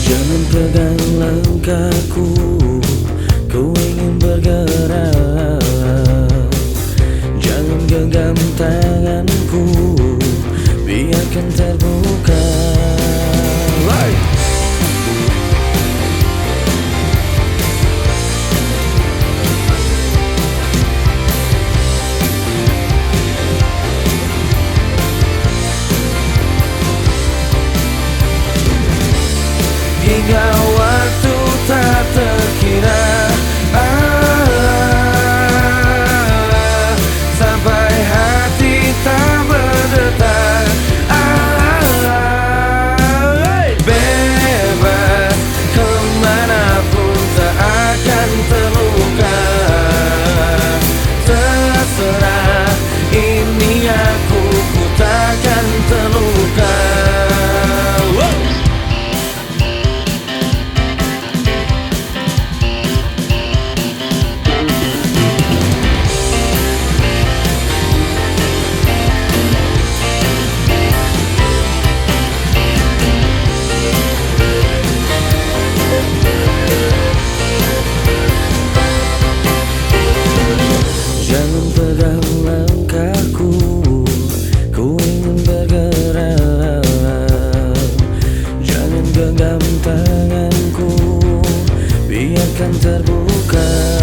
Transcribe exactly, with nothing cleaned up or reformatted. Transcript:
Jangan pegang langkahku, ku ingin bergerak. Jangan genggam tanganku, biarkan terbuka. Right. Hingga waktu tak terkira, ah, sampai hati tak berdetak, ah, bebas kemanapun tak akan terluka. Terserah, ini aku, ku takkan terluka. Jangan pegang langkahku, ku ingin bergerak. Jangan genggam tanganku, biarkan terbuka.